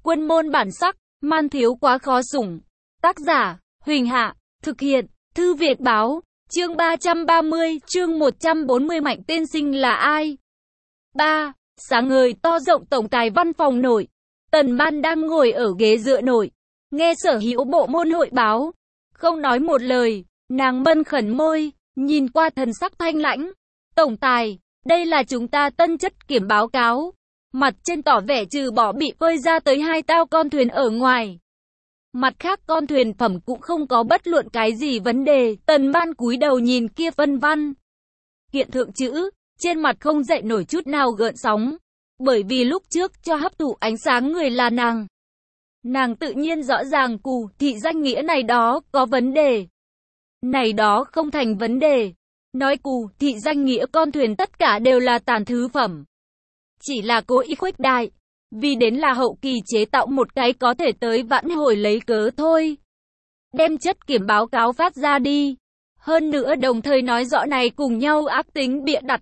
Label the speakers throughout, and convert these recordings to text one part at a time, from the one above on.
Speaker 1: Quân môn bản sắc, man thiếu quá khó sủng. Tác giả, Huỳnh Hạ, thực hiện, Thư Việt Báo, chương 330, chương 140 Mạnh tiên sinh là ai? 3. Sáng ngời to rộng tổng tài văn phòng nội. Tần Ban đang ngồi ở ghế dựa nội, nghe sở hữu bộ môn hội báo. Không nói một lời, nàng mân khẩn môi, nhìn qua thần sắc thanh lãnh. Tổng tài, đây là chúng ta tân chất kiểm báo cáo. Mặt trên tỏ vẻ trừ bỏ bị phơi ra tới 2 tao con thuyền ở ngoài. Mặt khác con thuyền phẩm cũng không có bất luận cái gì vấn đề. Tần Ban cúi đầu nhìn kia vân văn hiện thượng chữ, trên mặt không dậy nổi chút nào gợn sóng. Bởi vì lúc trước cho hấp thụ ánh sáng người là nàng. Nàng tự nhiên rõ ràng cù thị danh nghĩa này đó có vấn đề. Này đó không thành vấn đề. Nói cù thị danh nghĩa con thuyền tất cả đều là tàn thứ phẩm. Chỉ là cố ý khuếch đại. Vì đến là hậu kỳ chế tạo một cái có thể tới vãn hồi lấy cớ thôi. Đem chất kiểm báo cáo phát ra đi. Hơn nữa đồng thời nói rõ này cùng nhau ác tính bịa đặt.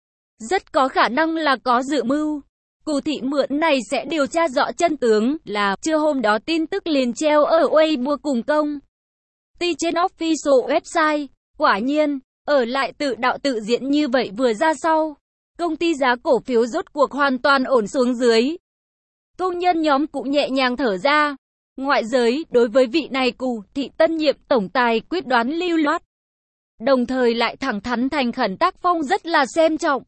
Speaker 1: Rất có khả năng là có dự mưu. Cù thị mượn này sẽ điều tra rõ chân tướng là trưa hôm đó tin tức liền treo ở Weibo cùng công ty trên official website. Quả nhiên, ở lại tự đạo tự diễn như vậy vừa ra sau. Công ty giá cổ phiếu rốt cuộc hoàn toàn ổn xuống dưới. Công nhân nhóm cũng nhẹ nhàng thở ra. Ngoại giới đối với vị này cù thị tân nhiệm tổng tài quyết đoán lưu loát. Đồng thời lại thẳng thắn thành khẩn tác phong rất là xem trọng.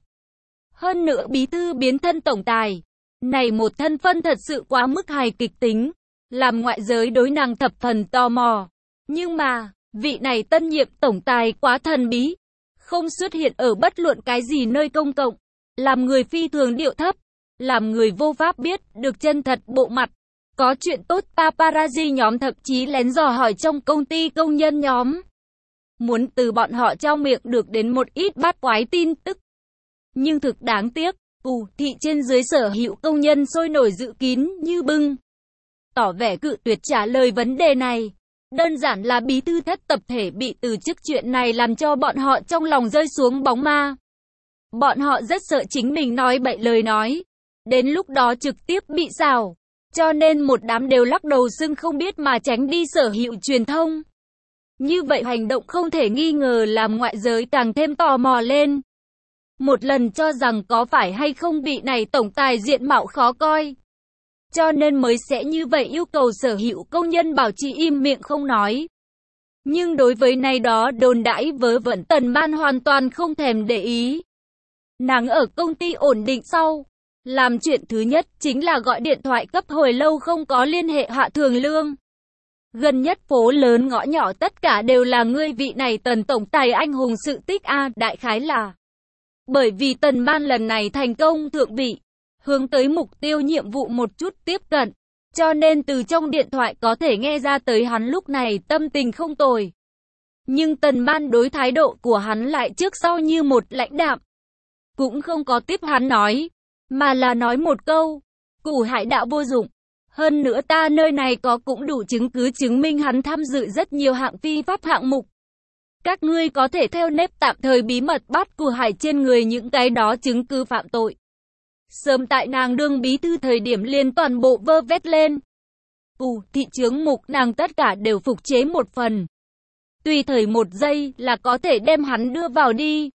Speaker 1: Hơn nữa bí thư biến thân tổng tài. Này một thân phân thật sự quá mức hài kịch tính. Làm ngoại giới đối nàng thập phần tò mò. Nhưng mà, vị này tân nhiệm tổng tài quá thần bí. Không xuất hiện ở bất luận cái gì nơi công cộng. Làm người phi thường điệu thấp. Làm người vô pháp biết được chân thật bộ mặt. Có chuyện tốt paparazzi nhóm thậm chí lén dò hỏi trong công ty công nhân nhóm. Muốn từ bọn họ trong miệng được đến một ít bát quái tin tức. Nhưng thực đáng tiếc, cù thị trên dưới sở hữu công nhân sôi nổi dự kín như bưng. Tỏ vẻ cự tuyệt trả lời vấn đề này. Đơn giản là bí thư thất tập thể bị từ chức chuyện này làm cho bọn họ trong lòng rơi xuống bóng ma. Bọn họ rất sợ chính mình nói bậy lời nói. Đến lúc đó trực tiếp bị xào. Cho nên một đám đều lắc đầu xưng không biết mà tránh đi sở hữu truyền thông. Như vậy hành động không thể nghi ngờ làm ngoại giới càng thêm tò mò lên. Một lần cho rằng có phải hay không bị này tổng tài diện mạo khó coi. Cho nên mới sẽ như vậy yêu cầu sở hữu công nhân bảo trì im miệng không nói. Nhưng đối với này đó đồn đãi vớ vẩn Tần Ban hoàn toàn không thèm để ý. Nàng ở công ty ổn định sau. Làm chuyện thứ nhất chính là gọi điện thoại cấp hồi lâu không có liên hệ Hạ Thường Lương. Gần nhất phố lớn ngõ nhỏ tất cả đều là ngươi vị này Tần tổng tài anh hùng sự tích a, đại khái là. Bởi vì Tần Ban lần này thành công thượng vị, hướng tới mục tiêu nhiệm vụ một chút tiếp cận, cho nên từ trong điện thoại có thể nghe ra tới hắn lúc này tâm tình không tồi. Nhưng Tần Ban đối thái độ của hắn lại trước sau như một lãnh đạm. Cũng không có tiếp hắn nói, mà là nói một câu, củ hải đạo vô dụng. Hơn nữa ta nơi này có cũng đủ chứng cứ chứng minh hắn tham dự rất nhiều hạng phi pháp hạng mục. Các ngươi có thể theo nếp tạm thời bí mật bắt củ hải trên người những cái đó chứng cứ phạm tội. Sớm tại nàng đương bí thư thời điểm liền toàn bộ vơ vét lên. Củ thị chướng mục nàng tất cả đều phục chế một phần. Tùy thời một giây là có thể đem hắn đưa vào đi.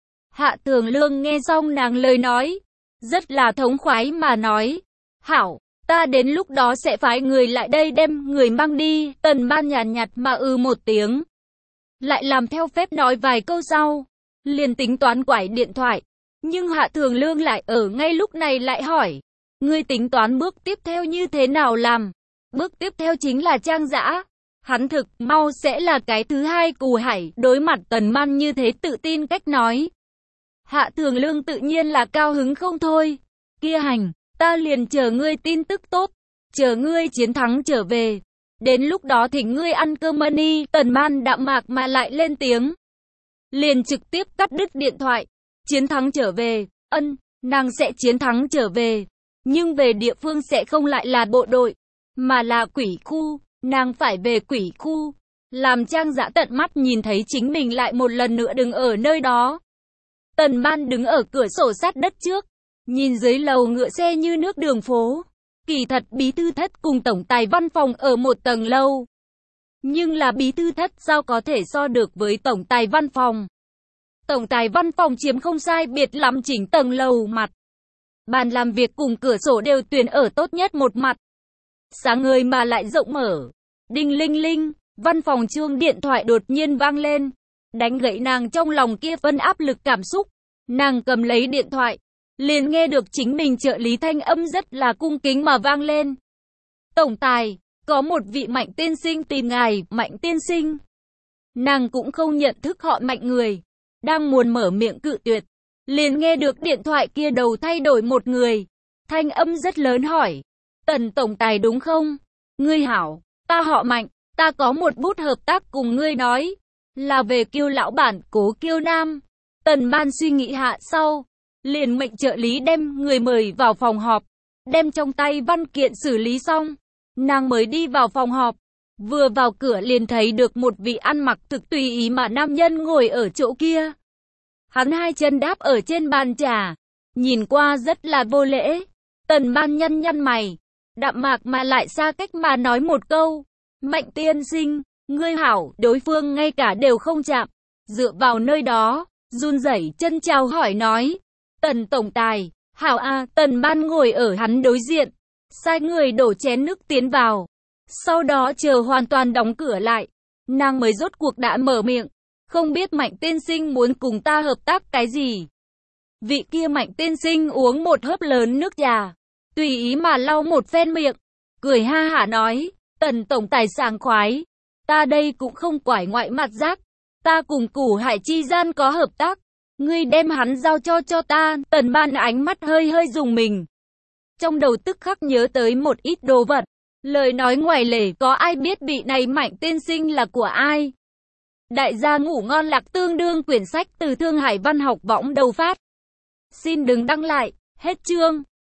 Speaker 1: Hạ Thường Lương nghe xong nàng lời nói. Rất là thống khoái mà nói. Hảo, ta đến lúc đó sẽ phái người lại đây đem người mang đi. Tần Ban nhàn nhạt mà một tiếng. Lại làm theo phép nói vài câu sau. Liền tính toán quải điện thoại. Nhưng Hạ Thường Lương lại ở ngay lúc này lại hỏi. Ngươi tính toán bước tiếp theo như thế nào làm? Bước tiếp theo chính là trang giã. Hắn thực mau sẽ là cái thứ hai cù hải. Đối mặt Tần Ban như thế tự tin cách nói. Hạ Thường Lương tự nhiên là cao hứng không thôi. Kia hành, ta liền chờ ngươi tin tức tốt. Chờ ngươi chiến thắng trở về. Đến lúc đó thỉnh ngươi ăn cơm money. Tần Ban đạm mạc mà lại lên tiếng. Liền trực tiếp cắt đứt điện thoại. Chiến thắng trở về, nàng sẽ chiến thắng trở về. Nhưng về địa phương sẽ không lại là bộ đội, mà là quỷ khu. Nàng phải về quỷ khu. Làm trang giã tận mắt nhìn thấy chính mình lại một lần nữa đứng ở nơi đó. Tần Ban đứng ở cửa sổ sát đất trước, nhìn dưới lầu ngựa xe như nước đường phố. Kỳ thật bí thư thất cùng tổng tài văn phòng ở một tầng lâu. Nhưng là bí thư thất sao có thể so được với tổng tài văn phòng. Tổng tài văn phòng chiếm không sai biệt lắm chỉnh tầng lầu mặt. Bàn làm việc cùng cửa sổ đều tuyển ở tốt nhất một mặt. Sáng ngời mà lại rộng mở. Đinh linh linh, văn phòng chuông điện thoại đột nhiên vang lên. Đánh gãy nàng trong lòng kia phân áp lực cảm xúc. Nàng cầm lấy điện thoại. Liền nghe được chính mình trợ lý thanh âm rất là cung kính mà vang lên. Tổng tài, có một vị Mạnh tiên sinh tìm ngài, Mạnh tiên sinh. Nàng cũng không nhận thức họ Mạnh người. Đang muốn mở miệng cự tuyệt. Liền nghe được điện thoại kia đầu thay đổi một người. Thanh âm rất lớn hỏi. Tần tổng tài đúng không? Ngươi hảo, ta họ Mạnh, ta có một bút hợp tác cùng ngươi nói. Là về Kiêu lão bản Cố Kiêu Nam. Tần Ban suy nghĩ hạ sau. Liền mệnh trợ lý đem người mời vào phòng họp. Đem trong tay văn kiện xử lý xong. Nàng mới đi vào phòng họp. Vừa vào cửa liền thấy được một vị ăn mặc thực tùy ý mà nam nhân ngồi ở chỗ kia. Hắn hai chân đáp ở trên bàn trà. Nhìn qua rất là vô lễ. Tần Ban nhăn nhăn mày. Đạm mạc mà lại xa cách mà nói một câu. Mạnh tiên sinh, ngươi hảo, đối phương ngay cả đều không chạm. Dựa vào nơi đó, run rẩy chân chào hỏi nói. Tần tổng tài, hảo a. Tần Ban ngồi ở hắn đối diện. Sai người đổ chén nước tiến vào. Sau đó chờ hoàn toàn đóng cửa lại. Nàng mới rốt cuộc đã mở miệng. Không biết Mạnh tiên sinh muốn cùng ta hợp tác cái gì? Vị kia Mạnh tiên sinh uống một hớp lớn nước trà. Tùy ý mà lau một phen miệng. Cười ha hả nói. Tần tổng tài sảng khoái. Ta đây cũng không quải ngoại mặt giác. Ta cùng Củ Hải chi gian có hợp tác. Ngươi đem hắn giao cho ta. Tần Ban ánh mắt hơi hơi rùng mình. Trong đầu tức khắc nhớ tới một ít đồ vật. Lời nói ngoài lề, có ai biết vị này Mạnh tiên sinh là của ai? Đại gia ngủ ngon lạc tương đương quyển sách từ Thương Hải Văn học võng đầu phát. Xin đừng đăng lại. Hết chương.